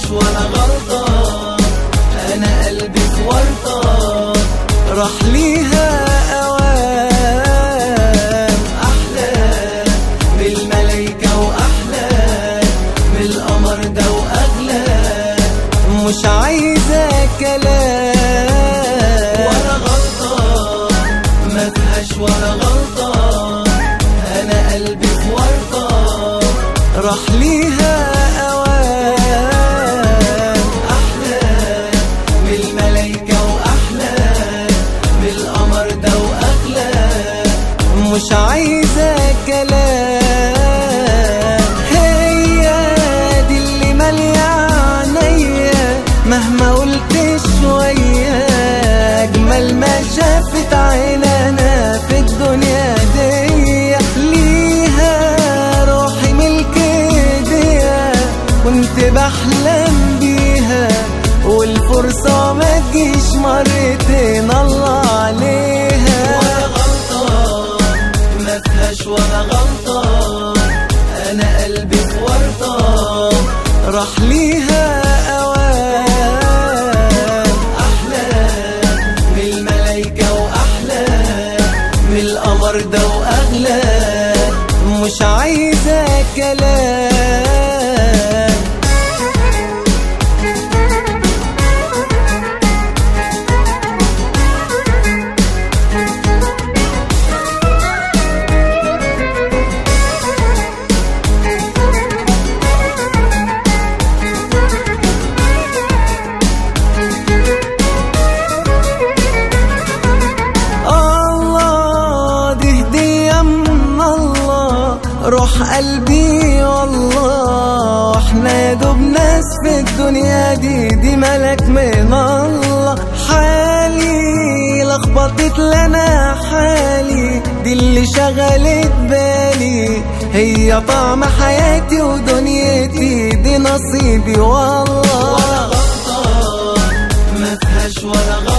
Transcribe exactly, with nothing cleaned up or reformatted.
فيهاش ولا غلطة، أنا قلبي في ورطة راح ليها أوام. أحلى من الملايكة وأحلى من القمر ده وأغلى، مش عايزة كلام ولا غلطة، ما فيهاش ولا غلطة، أنا قلبي في ورطة راح ليها أوام. أحلى من الملايكة وأحلى من القمر ده وأغلى، مش عايزة كلام. هي دي اللي مالية عينيا مهما قلت شوية، أجمل ما شافت عيننا في الدنيا دي. ليها روحي ملك ايديها، كنت بحلم بيها، والفرصة ما تجيش مرتين الله عليها. ولا غلطة ما فيهاش ولا غلطة، أنا قلبي في ورطة راح ليها أوام. أحلى من الملايكة وأحلى من القمر ده وأغلى، مش عايزة كلام. روح قلبي والله، احنا يا دوب ناس في الدنيا دي، دي ملك من الله. حالي لخبطت لنا حالي، دي اللي شغلت بالي، هي طعم حياتي ودنيتي، دي نصيبي والله. ولا غلطة ما فيهاش ولا غلطة،